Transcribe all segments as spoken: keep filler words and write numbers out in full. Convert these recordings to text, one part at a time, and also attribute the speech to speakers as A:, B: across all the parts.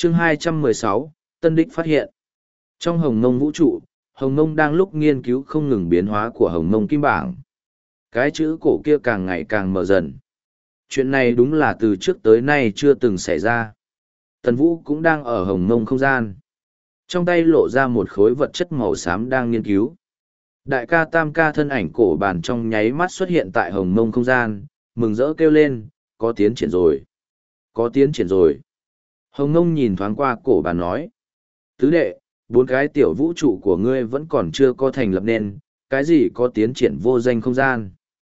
A: Chương hai trăm mười sáu, Tân Đích phát hiện. Trong hồng mông vũ trụ, hồng mông đang lúc nghiên cứu không ngừng biến hóa của hồng mông kim bảng. Cái chữ cổ kia càng ngày càng mở dần. Chuyện này đúng là từ trước tới nay chưa từng xảy ra. Tần Vũ cũng đang ở hồng mông không gian. Trong tay lộ ra một khối vật chất màu xám đang nghiên cứu. Đại ca tam ca thân ảnh cổ bàn trong nháy mắt xuất hiện tại hồng mông không gian, mừng rỡ kêu lên, có tiến triển rồi. Có tiến triển rồi. Hồng mông nhìn thoáng qua cổ bàn nói. Tứ đệ, bốn cái tiểu vũ trụ của ngươi vẫn còn chưa có thành lập nên, cái gì có tiến triển vô danh không gian.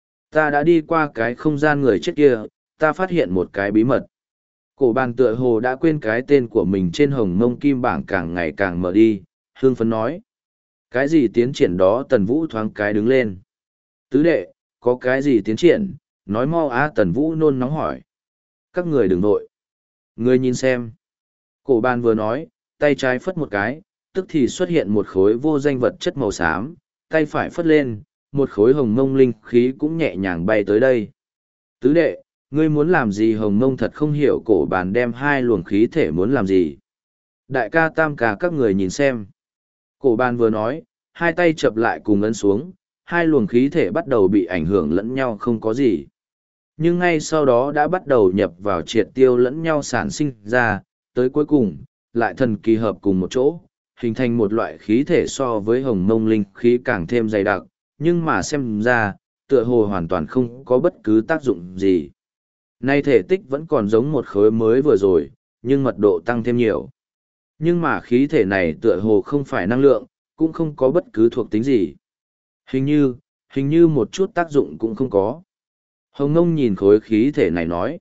A: Ta đã đi qua cái không gian người chết kia, ta phát hiện một cái bí mật. Cổ bàn tựa hồ đã quên cái tên của mình trên hồng mông kim bảng càng ngày càng mở đi, hương phấn nói. Cái gì tiến triển đó? Tần Vũ thoáng cái đứng lên. Tứ đệ, có cái gì tiến triển? Nói mau á. Tần Vũ nôn nóng hỏi. Các người đừng nội. Ngươi nhìn xem. Cổ bàn vừa nói, tay trái phất một cái, tức thì xuất hiện một khối vô danh vật chất màu xám, tay phải phất lên, một khối hồng mông linh khí cũng nhẹ nhàng bay tới đây. Tứ đệ, ngươi muốn làm gì? Hồng mông thật không hiểu cổ bàn đem hai luồng khí thể muốn làm gì. Đại ca tam ca các người nhìn xem. Cổ bàn vừa nói, hai tay chập lại cùng ấn xuống, hai luồng khí thể bắt đầu bị ảnh hưởng lẫn nhau không có gì. Nhưng ngay sau đó đã bắt đầu nhập vào triệt tiêu lẫn nhau sản sinh ra, tới cuối cùng, lại thần kỳ hợp cùng một chỗ, hình thành một loại khí thể so với hồng mông linh khí càng thêm dày đặc, nhưng mà xem ra, tựa hồ hoàn toàn không có bất cứ tác dụng gì. Nay thể tích vẫn còn giống một khối mới vừa rồi, nhưng mật độ tăng thêm nhiều. Nhưng mà khí thể này tựa hồ không phải năng lượng, cũng không có bất cứ thuộc tính gì. Hình như, hình như một chút tác dụng cũng không có. Hồng Ngông nhìn khối khí thể này nói.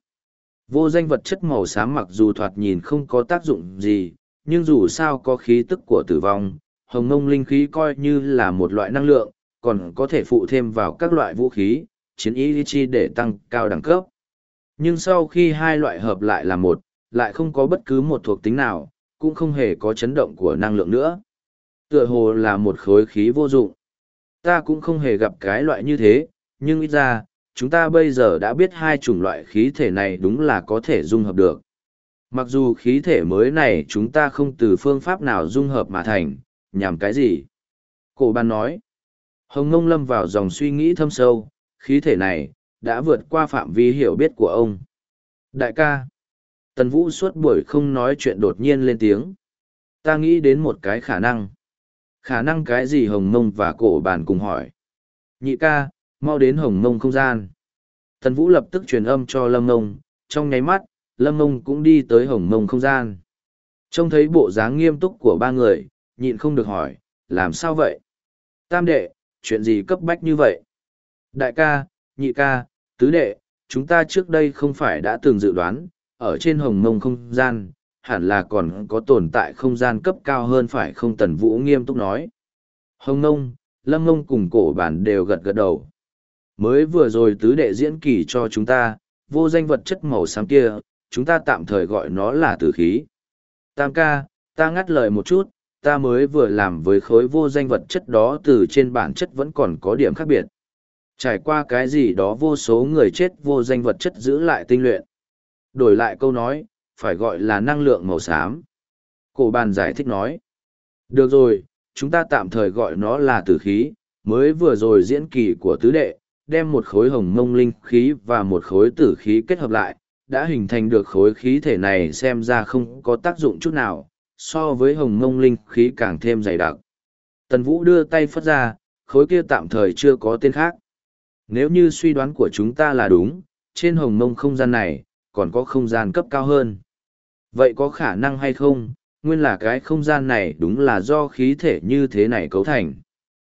A: Vô danh vật chất màu xám mặc dù thoạt nhìn không có tác dụng gì, nhưng dù sao có khí tức của tử vong, Hồng Ngông linh khí coi như là một loại năng lượng, còn có thể phụ thêm vào các loại vũ khí, chiến ý chi để tăng cao đẳng cấp. Nhưng sau khi hai loại hợp lại là một, lại không có bất cứ một thuộc tính nào, cũng không hề có chấn động của năng lượng nữa. Tựa hồ là một khối khí vô dụng. Ta cũng không hề gặp cái loại như thế, nhưng ít ra, chúng ta bây giờ đã biết hai chủng loại khí thể này đúng là có thể dung hợp được. Mặc dù khí thể mới này chúng ta không từ phương pháp nào dung hợp mà thành, nhằm cái gì? Cổ bàn nói. Hồng Ngông lâm vào dòng suy nghĩ thâm sâu, khí thể này, đã vượt qua phạm vi hiểu biết của ông. Đại ca. Tần Vũ suốt buổi không nói chuyện đột nhiên lên tiếng. Ta nghĩ đến một cái khả năng. Khả năng cái gì? Hồng Mông và cổ bàn cùng hỏi. Nhị ca, mau đến Hồng Mông không gian. Tần Vũ lập tức truyền âm cho Lâm Mông, trong nháy mắt, Lâm Mông cũng đi tới Hồng Mông không gian. Trông thấy bộ dáng nghiêm túc của ba người, nhịn không được hỏi, làm sao vậy? Tam đệ, chuyện gì cấp bách như vậy? Đại ca, nhị ca, tứ đệ, chúng ta trước đây không phải đã từng dự đoán, ở trên hồng mông không gian, hẳn là còn có tồn tại không gian cấp cao hơn phải không? Tần Vũ nghiêm túc nói. Hồng mông, Lâm mông cùng cổ bản đều gật gật đầu. Mới vừa rồi tứ đệ diễn kỳ cho chúng ta, vô danh vật chất màu xám kia, chúng ta tạm thời gọi nó là tử khí. Tam ca, ta ngắt lời một chút, ta mới vừa làm với khối vô danh vật chất đó từ trên bản chất vẫn còn có điểm khác biệt. Trải qua cái gì đó vô số người chết vô danh vật chất giữ lại tinh luyện. Đổi lại câu nói, phải gọi là năng lượng màu xám. Cổ bàn giải thích nói. Được rồi, chúng ta tạm thời gọi nó là tử khí, mới vừa rồi diễn kỳ của tứ đệ, đem một khối hồng mông linh khí và một khối tử khí kết hợp lại, đã hình thành được khối khí thể này xem ra không có tác dụng chút nào, so với hồng mông linh khí càng thêm dày đặc. Tần Vũ đưa tay phất ra, khối kia tạm thời chưa có tên khác. Nếu như suy đoán của chúng ta là đúng, trên hồng mông không gian này, còn có không gian cấp cao hơn. Vậy có khả năng hay không, nguyên là cái không gian này đúng là do khí thể như thế này cấu thành.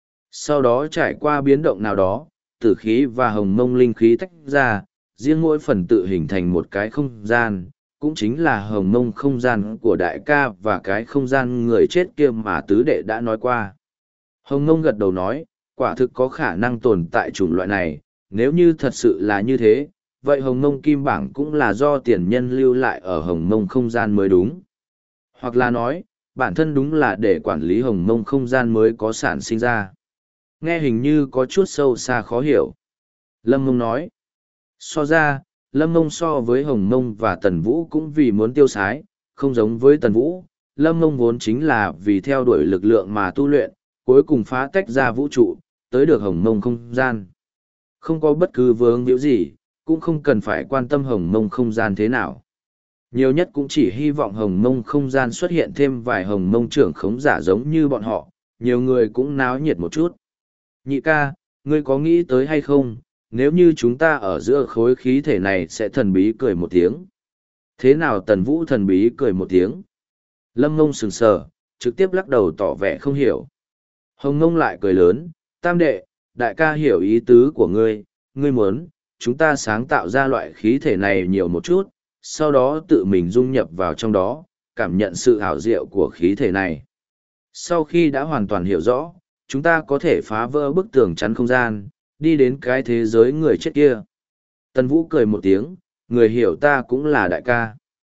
A: Sau đó trải qua biến động nào đó, tử khí và hồng mông linh khí tách ra, riêng mỗi phần tự hình thành một cái không gian, cũng chính là hồng mông không gian của đại ca và cái không gian người chết kia mà tứ đệ đã nói qua. Hồng mông gật đầu nói, quả thực có khả năng tồn tại chủng loại này, nếu như thật sự là như thế, vậy hồng mông kim bảng cũng là do tiền nhân lưu lại ở hồng mông không gian mới đúng. Hoặc là nói, bản thân đúng là để quản lý hồng mông không gian mới có sản sinh ra. Nghe hình như có chút sâu xa khó hiểu. Lâm mông nói, so ra, Lâm mông so với hồng mông và tần vũ cũng vì muốn tiêu sái, Không giống với Tần Vũ, Lâm Mông vốn chính là vì theo đuổi lực lượng mà tu luyện, cuối cùng phá tách ra vũ trụ, tới được hồng mông không gian. Không có bất cứ vướng víu gì, cũng không cần phải quan tâm hồng mông không gian thế nào. Nhiều nhất cũng chỉ hy vọng hồng mông không gian xuất hiện thêm vài hồng mông trưởng khống giả giống như bọn họ, nhiều người cũng náo nhiệt một chút. Nhị ca, ngươi có nghĩ tới hay không, nếu như chúng ta ở giữa khối khí thể này sẽ thần bí cười một tiếng. Thế nào Tần Vũ thần bí cười một tiếng? Lâm Ngông sừng sờ, trực tiếp lắc đầu tỏ vẻ không hiểu. Hồng Ngông lại cười lớn, tam đệ, đại ca hiểu ý tứ của ngươi, ngươi muốn, chúng ta sáng tạo ra loại khí thể này nhiều một chút, sau đó tự mình dung nhập vào trong đó, cảm nhận sự ảo diệu của khí thể này. Sau khi đã hoàn toàn hiểu rõ, chúng ta có thể phá vỡ bức tường chắn không gian, đi đến cái thế giới người chết kia. Tần Vũ cười một tiếng, người hiểu ta cũng là đại ca.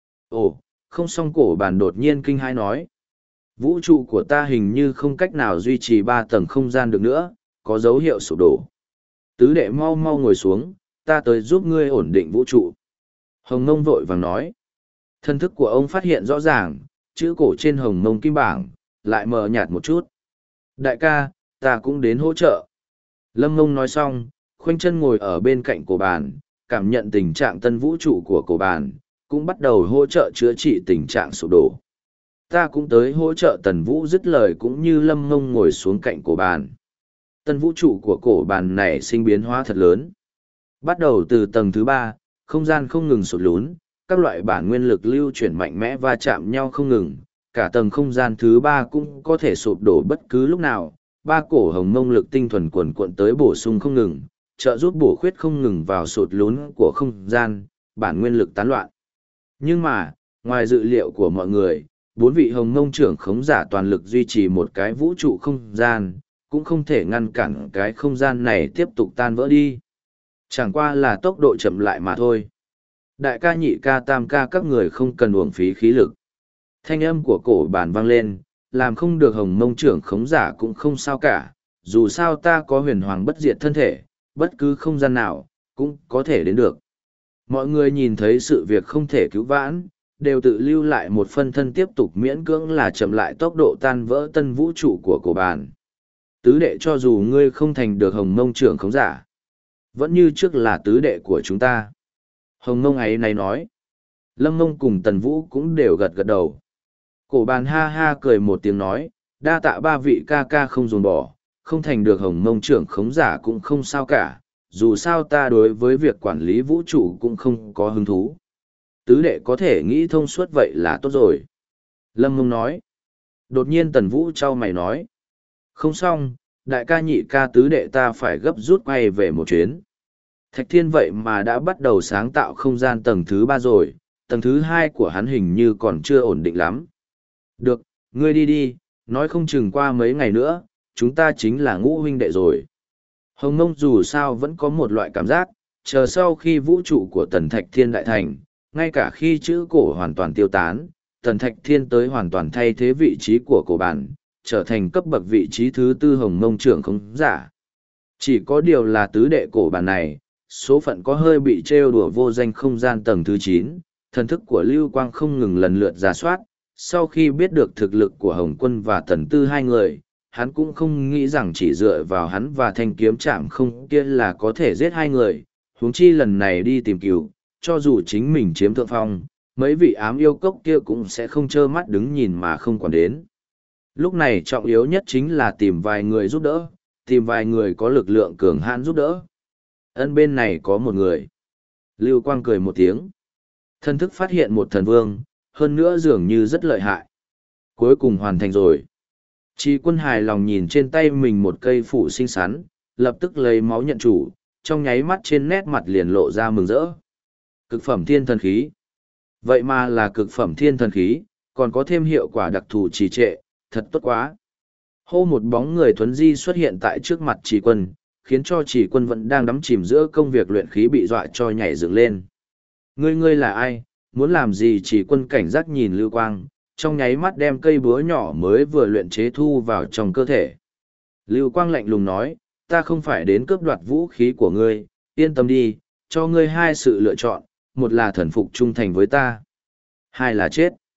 A: Ồ, không xong cổ bản đột nhiên kinh hãi nói. Vũ trụ của ta hình như không cách nào duy trì ba tầng không gian được nữa, có dấu hiệu sụp đổ. Tứ đệ mau mau ngồi xuống, ta tới giúp ngươi ổn định vũ trụ. Hồng Ngông vội vàng nói. Thân thức của ông phát hiện rõ ràng, chữ cổ trên hồng mông kim bảng, lại mờ nhạt một chút. Đại ca, ta cũng đến hỗ trợ. Lâm Ngông nói xong, khoanh chân ngồi ở bên cạnh cổ bàn, cảm nhận tình trạng tân vũ trụ của cổ bàn, cũng bắt đầu hỗ trợ chữa trị tình trạng sụp đổ. Ta cũng tới hỗ trợ Tần Vũ dứt lời cũng như Lâm Ngông ngồi xuống cạnh cổ bàn. Tân vũ trụ của cổ bàn này sinh biến hóa thật lớn. Bắt đầu từ tầng thứ ba, không gian không ngừng sụt lún, các loại bản nguyên lực lưu chuyển mạnh mẽ va chạm nhau không ngừng, cả tầng không gian thứ ba cũng có thể sụp đổ bất cứ lúc nào. Ba cổ hồng mông lực tinh thuần quần cuộn tới bổ sung không ngừng, trợ giúp bổ khuyết không ngừng vào sụt lún của không gian, bản nguyên lực tán loạn. Nhưng mà, ngoài dự liệu của mọi người, bốn vị hồng mông trưởng khống giả toàn lực duy trì một cái vũ trụ không gian, cũng không thể ngăn cản cái không gian này tiếp tục tan vỡ đi. Chẳng qua là tốc độ chậm lại mà thôi. Đại ca nhị ca tam ca các người không cần uổng phí khí lực. Thanh âm của cổ bản vang lên, làm không được hồng mông trưởng khống giả cũng không sao cả, dù sao ta có huyền hoàng bất diệt thân thể, bất cứ không gian nào, cũng có thể đến được. Mọi người nhìn thấy sự việc không thể cứu vãn, đều tự lưu lại một phân thân tiếp tục miễn cưỡng là chậm lại tốc độ tan vỡ tân vũ trụ của cổ bản. Tứ đệ cho dù ngươi không thành được hồng mông trưởng khống giả, vẫn như trước là tứ đệ của chúng ta. Hồng mông ấy này nói. Lâm mông cùng Tần Vũ cũng đều gật gật đầu. Cổ bàn ha ha cười một tiếng nói, đa tạ ba vị ca ca không dồn bỏ, không thành được hồng mông trưởng khống giả cũng không sao cả, dù sao ta đối với việc quản lý vũ trụ cũng không có hứng thú. Tứ đệ có thể nghĩ thông suốt vậy là tốt rồi. Lâm mông nói. Đột nhiên Tần Vũ trao mày nói. Không xong, đại ca nhị ca tứ đệ ta phải gấp rút quay về một chuyến. Thạch Thiên vậy mà đã bắt đầu sáng tạo không gian tầng thứ ba rồi, tầng thứ hai của hắn hình như còn chưa ổn định lắm. Được, ngươi đi đi, nói không chừng qua mấy ngày nữa, chúng ta chính là ngũ huynh đệ rồi. Hồng Mông dù sao vẫn có một loại cảm giác, chờ sau khi vũ trụ của Tần Thạch Thiên đại thành, ngay cả khi chữ cổ hoàn toàn tiêu tán, Tần Thạch Thiên tới hoàn toàn thay thế vị trí của cổ bản, trở thành cấp bậc vị trí thứ tư Hồng Mông trưởng không giả. Chỉ có điều là tứ đệ cổ bản này, số phận có hơi bị trêu đùa vô danh không gian tầng thứ chín, thần thức của Lưu Quang không ngừng lần lượt ra soát, sau khi biết được thực lực của Hồng Quân và Tần Tư hai người, hắn cũng không nghĩ rằng chỉ dựa vào hắn và thanh kiếm chạm không kia là có thể giết hai người, huống chi lần này đi tìm cứu, cho dù chính mình chiếm thượng phong, mấy vị ám yêu cốc kia cũng sẽ không trơ mắt đứng nhìn mà không quản đến. Lúc này trọng yếu nhất chính là tìm vài người giúp đỡ, tìm vài người có lực lượng cường hãn giúp đỡ. Ân bên này có một người. Lưu Quang cười một tiếng. Thân thức phát hiện một thần vương, hơn nữa dường như rất lợi hại. Cuối cùng hoàn thành rồi. Trí quân hài lòng nhìn trên tay mình một cây phủ xinh xắn, lập tức lấy máu nhận chủ, trong nháy mắt trên nét mặt liền lộ ra mừng rỡ. Cực phẩm thiên thần khí. Vậy mà là cực phẩm thiên thần khí, còn có thêm hiệu quả đặc thù trì trệ, thật tốt quá. Hô một bóng người thuấn di xuất hiện tại trước mặt Trí quân, khiến cho Trí quân vẫn đang đắm chìm giữa công việc luyện khí bị dọa cho nhảy dựng lên. Ngươi ngươi là ai, muốn làm gì? Trí quân cảnh giác nhìn Lưu Quang, trong nháy mắt đem cây búa nhỏ mới vừa luyện chế thu vào trong cơ thể. Lưu Quang lạnh lùng nói, ta không phải đến cướp đoạt vũ khí của ngươi, yên tâm đi, cho ngươi hai sự lựa chọn, một là thần phục trung thành với ta, hai là chết.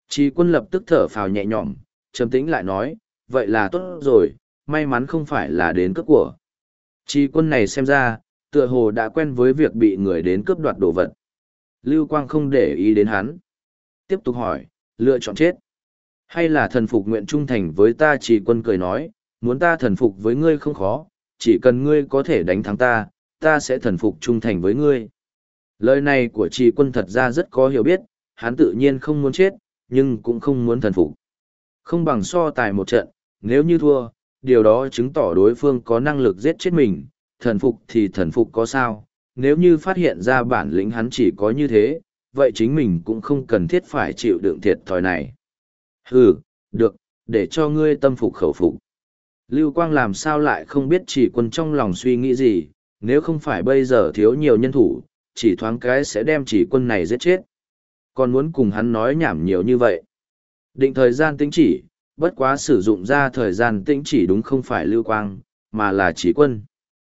A: Trí quân lập tức thở phào nhẹ nhõm, trầm tĩnh lại nói, vậy là tốt rồi, may mắn không phải là đến cướp của. Trí quân này xem ra, tựa hồ đã quen với việc bị người đến cướp đoạt đồ vật. Lưu Quang không để ý đến hắn. Tiếp tục hỏi, lựa chọn chết. Hay là thần phục nguyện trung thành với ta? Trí quân cười nói, muốn ta thần phục với ngươi không khó, chỉ cần ngươi có thể đánh thắng ta, ta sẽ thần phục trung thành với ngươi. Lời này của Trí quân thật ra rất có hiểu biết, hắn tự nhiên không muốn chết, nhưng cũng không muốn thần phục. Không bằng so tài một trận, nếu như thua, điều đó chứng tỏ đối phương có năng lực giết chết mình, thần phục thì thần phục có sao, nếu như phát hiện ra bản lĩnh hắn chỉ có như thế, vậy chính mình cũng không cần thiết phải chịu đựng thiệt thòi này. Hừ, được, để cho ngươi tâm phục khẩu phục. Lưu Quang làm sao lại không biết Chỉ Quân trong lòng suy nghĩ gì, nếu không phải bây giờ thiếu nhiều nhân thủ, chỉ thoáng cái sẽ đem Chỉ Quân này giết chết. Còn muốn cùng hắn nói nhảm nhiều như vậy. Định thời gian tĩnh chỉ, bất quá sử dụng ra thời gian tĩnh chỉ đúng không phải Lưu Quang, mà là Chỉ Quân.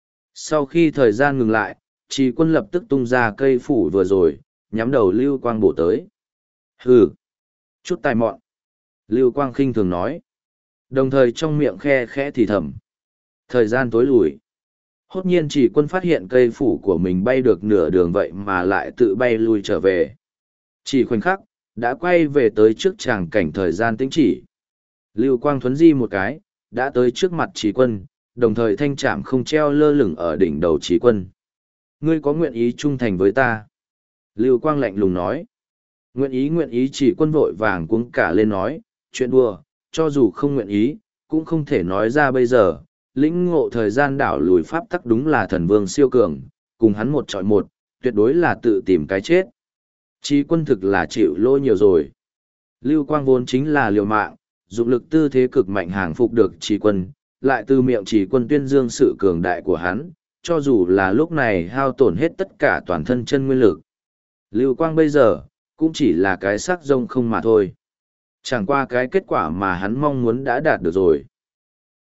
A: Sau khi thời gian ngừng lại, Chỉ Quân lập tức tung ra cây phủ vừa rồi, nhắm đầu Lưu Quang bổ tới. Hừ, chút tài mọn. Lưu Quang khinh thường nói. Đồng thời trong miệng khe khẽ thì thầm. Thời gian tối lùi. Hốt nhiên Chỉ Quân phát hiện cây phủ của mình bay được nửa đường vậy mà lại tự bay lui trở về. Chỉ khoảnh khắc, đã quay về tới trước tràng cảnh thời gian tĩnh chỉ. Lưu Quang thuấn di một cái, đã tới trước mặt Chỉ Quân, đồng thời thanh trảm không treo lơ lửng ở đỉnh đầu Chỉ Quân. Ngươi có nguyện ý trung thành với ta? Lưu Quang lạnh lùng nói. Nguyện ý nguyện ý. Chỉ Quân vội vàng cuống cả lên nói, chuyện đùa, cho dù không nguyện ý, cũng không thể nói ra bây giờ. Lĩnh ngộ thời gian đảo lùi pháp tắc đúng là thần vương siêu cường, cùng hắn một chọi một, tuyệt đối là tự tìm cái chết. Chỉ Quân thực là chịu lỗ nhiều rồi. Lưu Quang vốn chính là liều mạng, dụng lực tư thế cực mạnh hàng phục được Chỉ Quân, lại từ miệng Chỉ Quân tuyên dương sự cường đại của hắn, cho dù là lúc này hao tổn hết tất cả toàn thân chân nguyên lực. Lưu Quang bây giờ, cũng chỉ là cái xác rông không mà thôi. Chẳng qua cái kết quả mà hắn mong muốn đã đạt được rồi.